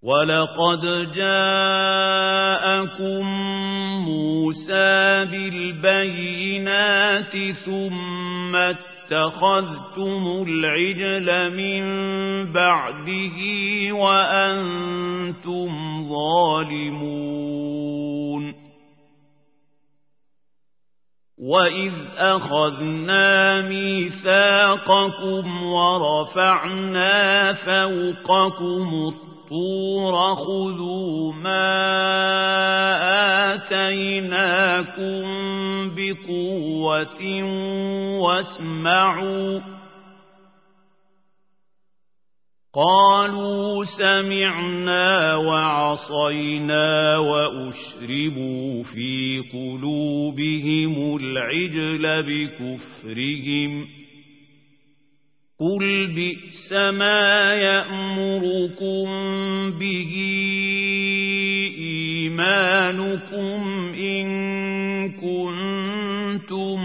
ولقد جاءكم موسى بالبينات ثم اتخذتم العجل من بعده وأنتم ظالمون وإذ أخذنا ميثاقكم ورفعنا فوقكم الطور خذوا ما آتيناكم بقوة واسمعوا قالوا سمعنا وعصينا وأشربوا في قلوبهم العجل بكفرهم قل بئس ما يأمركم به إيمانكم إن كنتم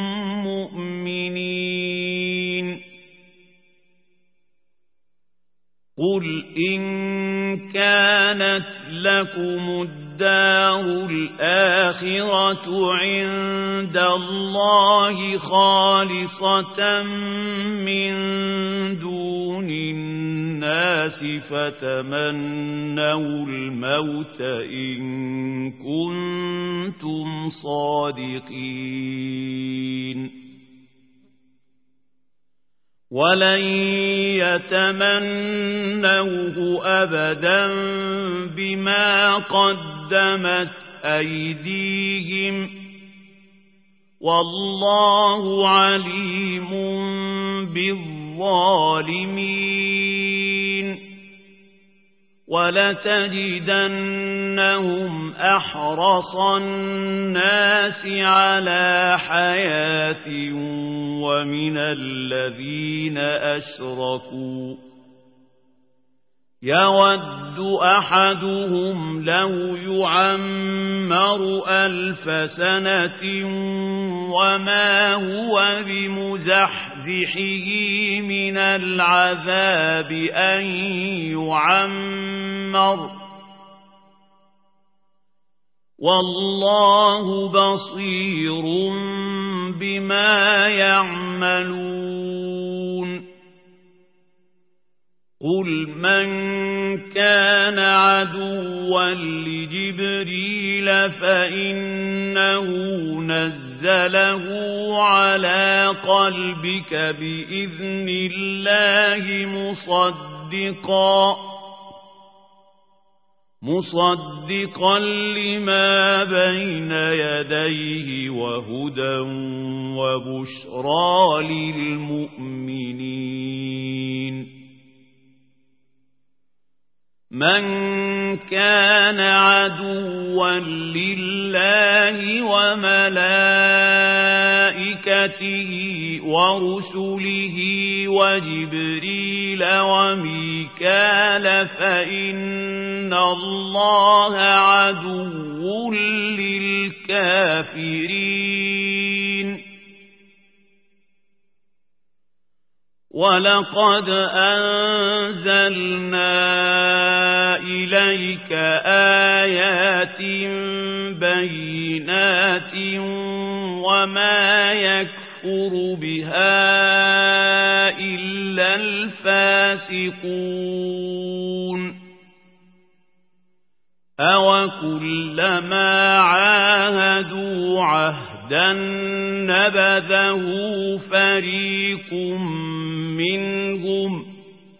مؤمنين قل إن كانت لكم الدار الآخرة عند الله خالصة من دون الناس فتمنوا الموت إن كنتم صادقين ولن يتمنوه أبدا بما قدمت أيديهم والله عليم بالظالمين ولتجدنهم أحرص الناس على حياة ومن الذين أشركوا يود أحدهم لو يعمر 1000 سنة وما هو بمزحزحه من العذاب أن يعمر والله بصير بما يعملون قل من كان عدوا لجبريل فإنه نزله على قلبك بإذن الله مصدقا لما بين يديه وهدى وبشرى للمؤمنين من كان عدوا لله وملائكته ورسله وجبريل وميكال فإن الله عدو للكافرين ولقد أنزلنا إليك آيات بينات وما يكفر بها إلا الفاسقون أوكلما عاهدوا عهدا نبذه فريق منهم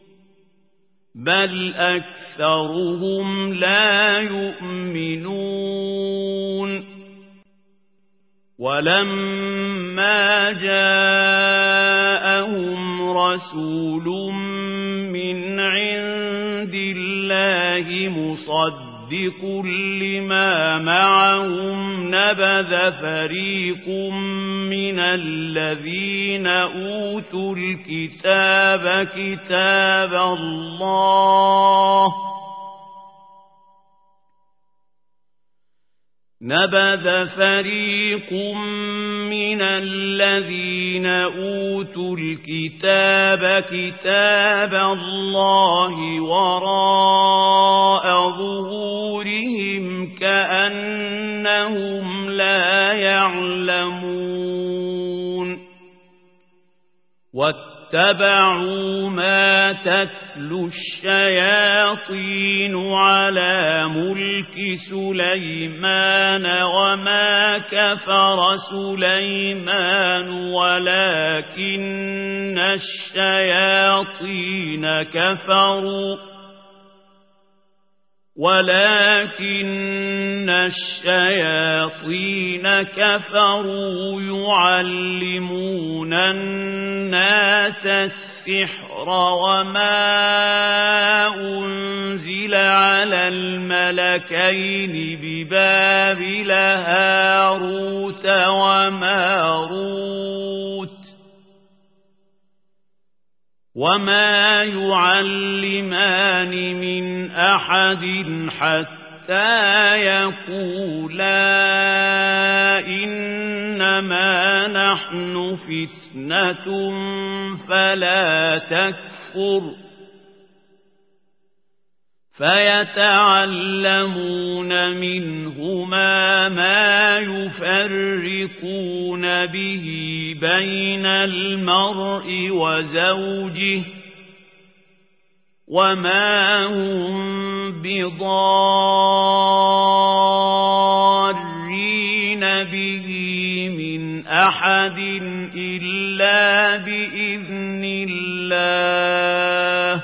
بل أكثرهم لا يؤمنون ولما جاءهم رسول من عند الله مصدق لما معهم نبذ فريق من الذين أوتوا الكتاب كتاب الله نبذ فريق من الذين أوتوا الكتاب كتاب الله وراء واتبعوا ما تتلو الشياطين على ملك سليمان وما كفر سليمان ولكن الشياطين كفروا يعلمون الناس السحر وما أنزل على الملكين ببابل هاروت وماروت وما يعلمان من أحد حتى يقولا إنما نحن فتنة فلا تكفر فيتعلمون منهما ما يفرقون به بين المرء وزوجه وما هم بضارين به من أحد إلا بإذن الله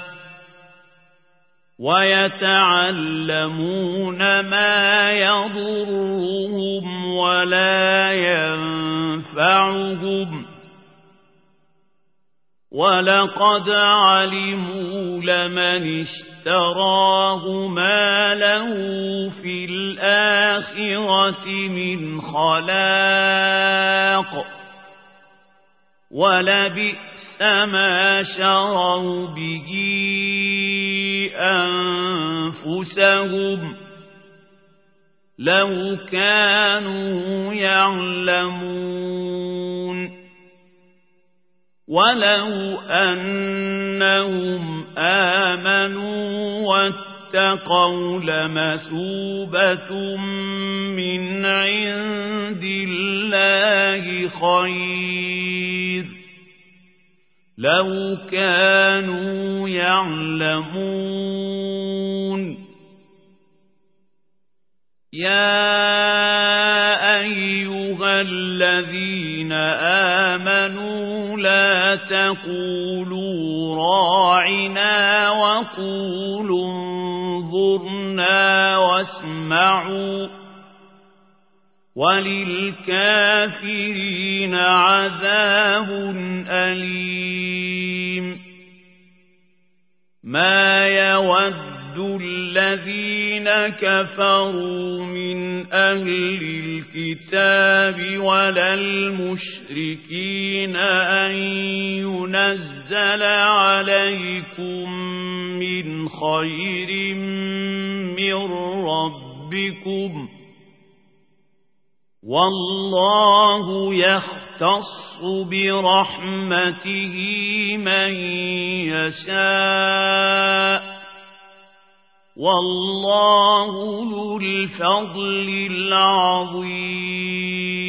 ويتعلمون ما يضرهم ولا ينفعهم ولقد علموا لمن اشتراه ما له في الآخرة من خلاق ولبئس ما شروا به أنفسهم لو كانوا يعلمون ولو أنهم آمنوا واتقوا لمثوبة من عند الله خير لو كانوا يعلمون يا أيها الذين آمنوا لا تقولوا راعنا وقولوا انظرنا واسمعوا وللكافرين عذاب أليم ما يود الذين كفروا من أهل الكتاب ولا المشركين أن ينزل عليكم من خير من ربكم والله يختص برحمته من يشاء والله ذو الفضل العظيم